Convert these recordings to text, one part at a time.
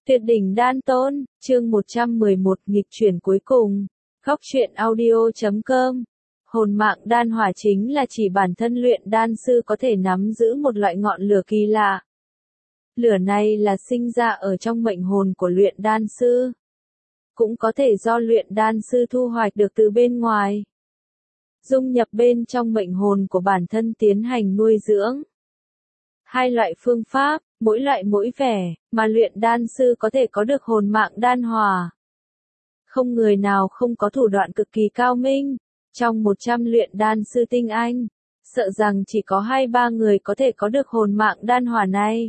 Tuyệt đỉnh đan tôn, chương 111 nghịch chuyển cuối cùng. Góc truyện audio.com. Hồn mạng đan hỏa chính là chỉ bản thân luyện đan sư có thể nắm giữ một loại ngọn lửa kỳ lạ. Lửa này là sinh ra ở trong mệnh hồn của luyện đan sư. Cũng có thể do luyện đan sư thu hoạch được từ bên ngoài. Dung nhập bên trong mệnh hồn của bản thân tiến hành nuôi dưỡng. Hai loại phương pháp, mỗi loại mỗi vẻ, mà luyện đan sư có thể có được hồn mạng đan hỏa. Không người nào không có thủ đoạn cực kỳ cao minh. Trong 100 luyện đan sư tinh anh, sợ rằng chỉ có 2-3 người có thể có được hồn mạng đan hỏa này.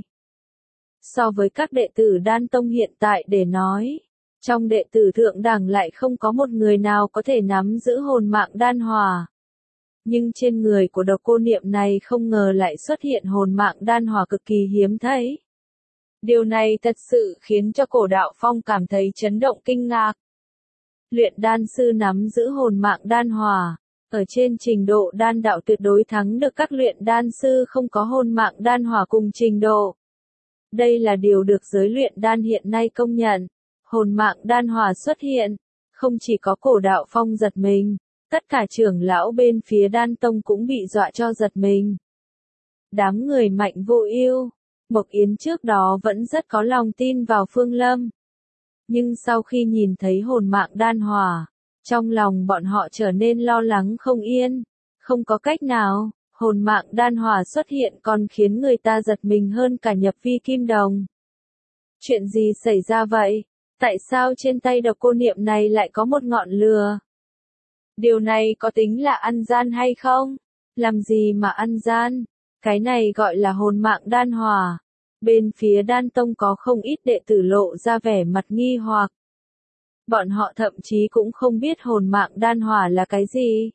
So với các đệ tử đan tông hiện tại để nói, trong đệ tử thượng đẳng lại không có một người nào có thể nắm giữ hồn mạng đan hỏa. Nhưng trên người của độc cô niệm này không ngờ lại xuất hiện hồn mạng đan hỏa cực kỳ hiếm thấy. Điều này thật sự khiến cho Cổ Đạo Phong cảm thấy chấn động kinh ngạc. Luyện đan sư nắm giữ hồn mạng đan hỏa, ở trên trình độ đan đạo tuyệt đối thắng được các luyện đan sư không có hồn mạng đan hỏa cùng trình độ. Đây là điều được giới luyện đan hiện nay công nhận. Hồn mạng đan hỏa xuất hiện, không chỉ có Cổ Đạo Phong giật mình, tất cả trưởng lão bên phía đan tông cũng bị dọa cho giật mình. Đám người Mạnh Vô Ưu, Mộc Yến trước đó vẫn rất có lòng tin vào Phương Lâm. Nhưng sau khi nhìn thấy hồn mạng đan hỏa, trong lòng bọn họ trở nên lo lắng không yên. Không có cách nào, hồn mạng đan hỏa xuất hiện còn khiến người ta giật mình hơn cả nhập vi kim đồng. Chuyện gì xảy ra vậy? Tại sao trên tay độc cô niệm này lại có một ngọn lửa? Điều này có tính là ăn gian hay không? Làm gì mà ăn gian? Cái này gọi là hồn mạng đan hỏa. Bên phía đan tông có không ít đệ tử lộ ra vẻ mặt nghi hoặc. Bọn họ thậm chí cũng không biết hồn mạng đan hỏa là cái gì.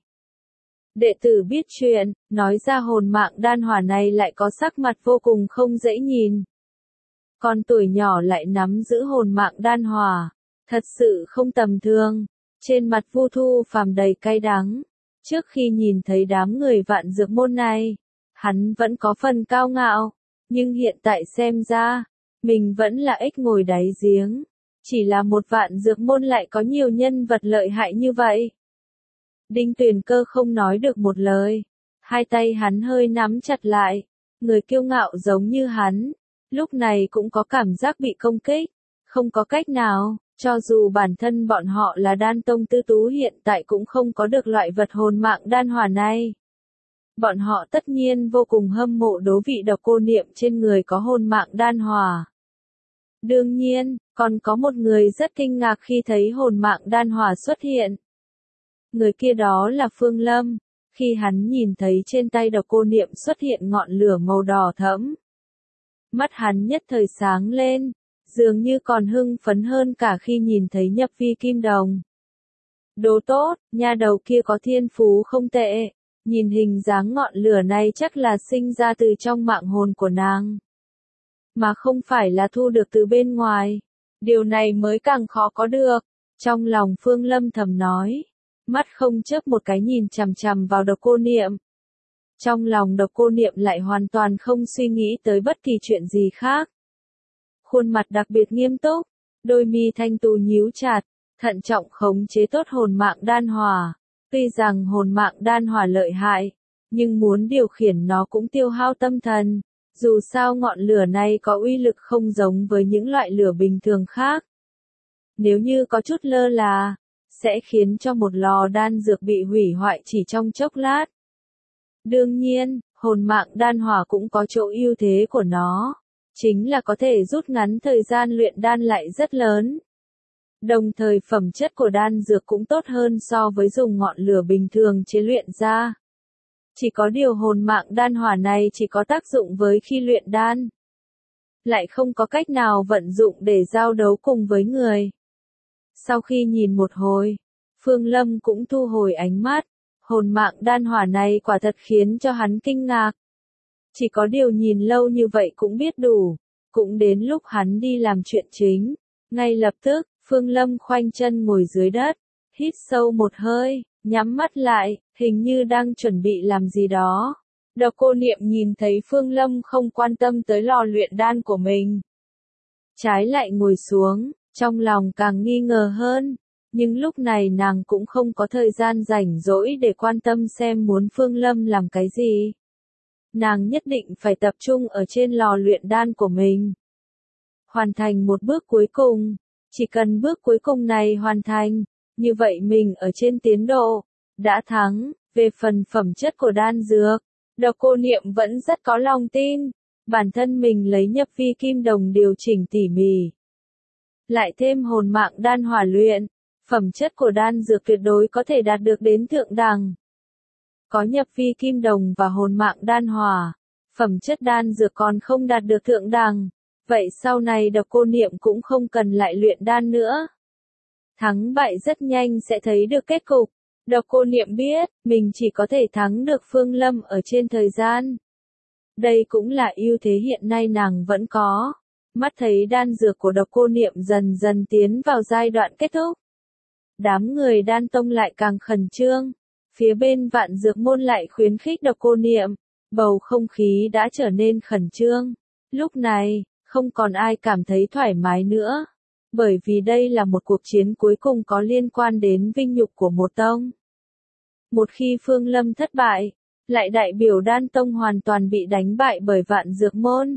Đệ tử biết chuyện, nói ra hồn mạng đan hỏa này lại có sắc mặt vô cùng không dễ nhìn. Con tuổi nhỏ lại nắm giữ hồn mạng đan hỏa, thật sự không tầm thường. Trên mặt Vu Thu Phàm đầy cay đắng. Trước khi nhìn thấy đám người Vạn Dược môn này, hắn vẫn có phần cao ngạo. Nhưng hiện tại xem ra, mình vẫn là ếch ngồi đáy giếng. Chỉ là một Vạn Dược môn lại có nhiều nhân vật lợi hại như vậy. Đinh Tuyền Cơ không nói được một lời. Hai tay hắn hơi nắm chặt lại. Người kiêu ngạo giống như hắn, lúc này cũng có cảm giác bị công kích. Không có cách nào, cho dù bản thân bọn họ là đan tông tư tú hiện tại cũng không có được loại vật hồn mạng đan hỏa này. Bọn họ tất nhiên vô cùng hâm mộ đố vị độc cô niệm trên người có hồn mạng đan hỏa. Đương nhiên, còn có một người rất kinh ngạc khi thấy hồn mạng đan hỏa xuất hiện. Người kia đó là Phương Lâm, khi hắn nhìn thấy trên tay độc cô niệm xuất hiện ngọn lửa màu đỏ thẫm. Mắt hắn nhất thời sáng lên, dường như còn hưng phấn hơn cả khi nhìn thấy nhập vi kim đồng. Đồ tốt, nha đầu kia có thiên phú không tệ. Nhìn hình dáng ngọn lửa này chắc là sinh ra từ trong mạng hồn của nàng. Mà không phải là thu được từ bên ngoài. Điều này mới càng khó có được. Trong lòng Phương Lâm thầm nói. Mắt không chớp một cái nhìn chằm chằm vào độc cô niệm. Trong lòng độc cô niệm lại hoàn toàn không suy nghĩ tới bất kỳ chuyện gì khác. Khuôn mặt đặc biệt nghiêm túc. Đôi mi thanh tú nhíu chặt. Thận trọng khống chế tốt hồn mạng đan hỏa. Tuy rằng hồn mạng đan hỏa lợi hại, nhưng muốn điều khiển nó cũng tiêu hao tâm thần. Dù sao ngọn lửa này có uy lực không giống với những loại lửa bình thường khác. Nếu như có chút lơ là, sẽ khiến cho một lò đan dược bị hủy hoại chỉ trong chốc lát. Đương nhiên, hồn mạng đan hỏa cũng có chỗ ưu thế của nó, chính là có thể rút ngắn thời gian luyện đan lại rất lớn. Đồng thời phẩm chất của đan dược cũng tốt hơn so với dùng ngọn lửa bình thường chế luyện ra. Chỉ có điều hồn mạng đan hỏa này chỉ có tác dụng với khi luyện đan. Lại không có cách nào vận dụng để giao đấu cùng với người. Sau khi nhìn một hồi, Phương Lâm cũng thu hồi ánh mắt. Hồn mạng đan hỏa này quả thật khiến cho hắn kinh ngạc. Chỉ có điều nhìn lâu như vậy cũng biết đủ. Cũng đến lúc hắn đi làm chuyện chính. Ngay lập tức, Phương Lâm khoanh chân ngồi dưới đất, hít sâu một hơi, nhắm mắt lại, hình như đang chuẩn bị làm gì đó. Độc cô niệm nhìn thấy Phương Lâm không quan tâm tới lò luyện đan của mình. Trái lại ngồi xuống, trong lòng càng nghi ngờ hơn. Nhưng lúc này nàng cũng không có thời gian rảnh rỗi để quan tâm xem muốn Phương Lâm làm cái gì. Nàng nhất định phải tập trung ở trên lò luyện đan của mình. Hoàn thành một bước cuối cùng. Chỉ cần bước cuối cùng này hoàn thành, như vậy mình ở trên tiến độ, đã thắng. Về phần phẩm chất của đan dược, Độc Cô Niệm vẫn rất có lòng tin. Bản thân mình lấy nhập vi kim đồng điều chỉnh tỉ mỉ. Lại thêm hồn mạng đan hỏa luyện, phẩm chất của đan dược tuyệt đối có thể đạt được đến thượng đẳng. Có nhập vi kim đồng và hồn mạng đan hỏa, phẩm chất đan dược còn không đạt được thượng đẳng. Vậy sau này Độc Cô Niệm cũng không cần lại luyện đan nữa. Thắng bại rất nhanh sẽ thấy được kết cục. Độc Cô Niệm biết, mình chỉ có thể thắng được Phương Lâm ở trên thời gian. Đây cũng là ưu thế hiện nay nàng vẫn có. Mắt thấy đan dược của Độc Cô Niệm dần dần tiến vào giai đoạn kết thúc. Đám người đan tông lại càng khẩn trương. Phía bên Vạn Dược Môn lại khuyến khích Độc Cô Niệm. Bầu không khí đã trở nên khẩn trương. Lúc này, không còn ai cảm thấy thoải mái nữa. Bởi vì đây là một cuộc chiến cuối cùng có liên quan đến vinh nhục của một tông. Một khi Phương Lâm thất bại, lại đại biểu đan tông hoàn toàn bị đánh bại bởi Vạn Dược Môn.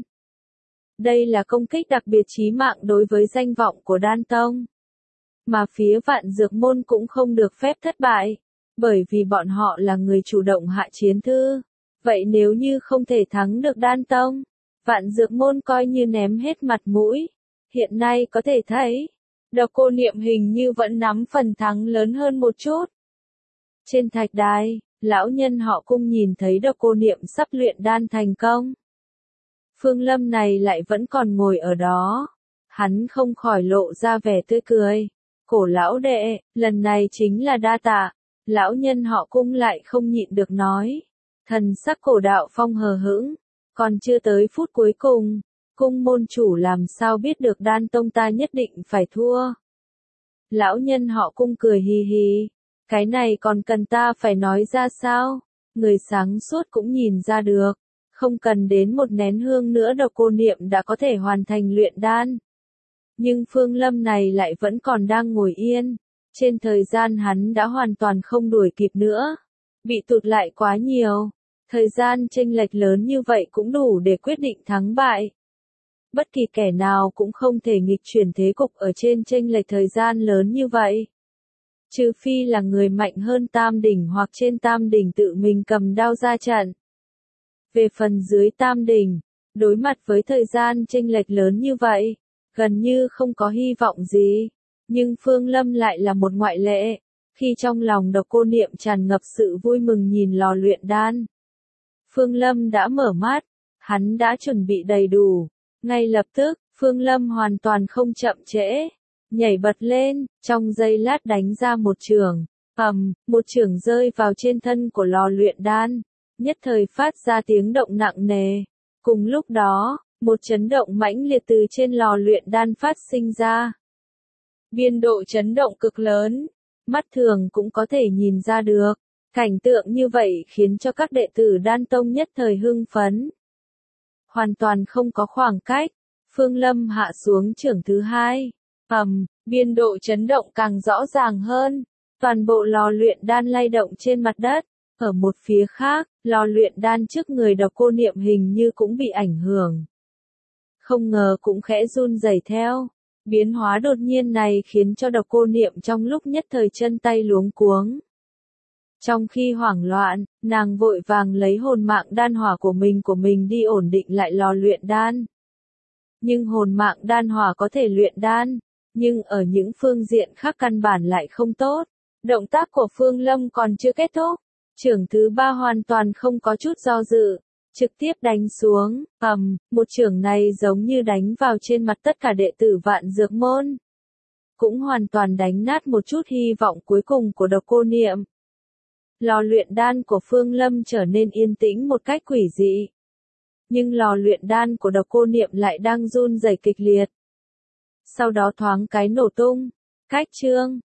Đây là công kích đặc biệt chí mạng đối với danh vọng của đan tông. Mà phía Vạn Dược Môn cũng không được phép thất bại, bởi vì bọn họ là người chủ động hạ chiến thư. Vậy nếu như không thể thắng được đan tông, Vạn Dược Môn coi như ném hết mặt mũi. Hiện nay có thể thấy, Độc Cô Niệm hình như vẫn nắm phần thắng lớn hơn một chút. Trên thạch đài, lão nhân họ Cung nhìn thấy Độc Cô Niệm sắp luyện đan thành công. Phương Lâm này lại vẫn còn ngồi ở đó. Hắn không khỏi lộ ra vẻ tươi cười. Cổ lão đệ, lần này chính là đa tạ. Lão nhân họ Cung lại không nhịn được nói. Thần sắc Cổ Đạo Phong hờ hững. Còn chưa tới phút cuối cùng, Cung môn chủ làm sao biết được đan tông ta nhất định phải thua. Lão nhân họ Cung cười hì hì. Cái này còn cần ta phải nói ra sao? Người sáng suốt cũng nhìn ra được. Không cần đến một nén hương nữa Độc Cô Niệm đã có thể hoàn thành luyện đan. Nhưng Phương Lâm này lại vẫn còn đang ngồi yên. Trên thời gian hắn đã hoàn toàn không đuổi kịp nữa. Bị tụt lại quá nhiều. Thời gian chênh lệch lớn như vậy cũng đủ để quyết định thắng bại. Bất kỳ kẻ nào cũng không thể nghịch chuyển thế cục ở trên chênh lệch thời gian lớn như vậy. Trừ phi là người mạnh hơn Tam Đỉnh hoặc trên Tam Đỉnh tự mình cầm đao ra trận. Về phần dưới Tam Đỉnh, đối mặt với thời gian chênh lệch lớn như vậy, gần như không có hy vọng gì. Nhưng Phương Lâm lại là một ngoại lệ, khi trong lòng Độc Cô Niệm tràn ngập sự vui mừng nhìn lò luyện đan. Phương Lâm đã mở mắt, hắn đã chuẩn bị đầy đủ. Ngay lập tức, Phương Lâm hoàn toàn không chậm trễ. Nhảy bật lên, trong giây lát đánh ra một chưởng. Một chưởng rơi vào trên thân của lò luyện đan. Nhất thời phát ra tiếng động nặng nề. Cùng lúc đó, một chấn động mãnh liệt từ trên lò luyện đan phát sinh ra. Biên độ chấn động cực lớn, mắt thường cũng có thể nhìn ra được. Cảnh tượng như vậy khiến cho các đệ tử đan tông nhất thời hưng phấn. Hoàn toàn không có khoảng cách, Phương Lâm hạ xuống chưởng thứ hai. Biên độ chấn động càng rõ ràng hơn. Toàn bộ lò luyện đan lay động trên mặt đất. Ở một phía khác, lò luyện đan trước người Độc Cô Niệm hình như cũng bị ảnh hưởng. Không ngờ cũng khẽ run rẩy theo. Biến hóa đột nhiên này khiến cho Độc Cô Niệm trong lúc nhất thời chân tay luống cuống. Trong khi hoảng loạn, nàng vội vàng lấy hồn mạng đan hỏa của mình đi ổn định lại lò luyện đan. Nhưng hồn mạng đan hỏa có thể luyện đan, nhưng ở những phương diện khác căn bản lại không tốt. Động tác của Phương Lâm còn chưa kết thúc. Chưởng thứ ba hoàn toàn không có chút do dự, trực tiếp đánh xuống. Một chưởng này giống như đánh vào trên mặt tất cả đệ tử Vạn Dược Môn. Cũng hoàn toàn đánh nát một chút hy vọng cuối cùng của Độc Cô Niệm. Lò luyện đan của Phương Lâm trở nên yên tĩnh một cách quỷ dị. Nhưng lò luyện đan của Độc Cô Niệm lại đang run rẩy kịch liệt. Sau đó thoáng cái nổ tung. Cách chương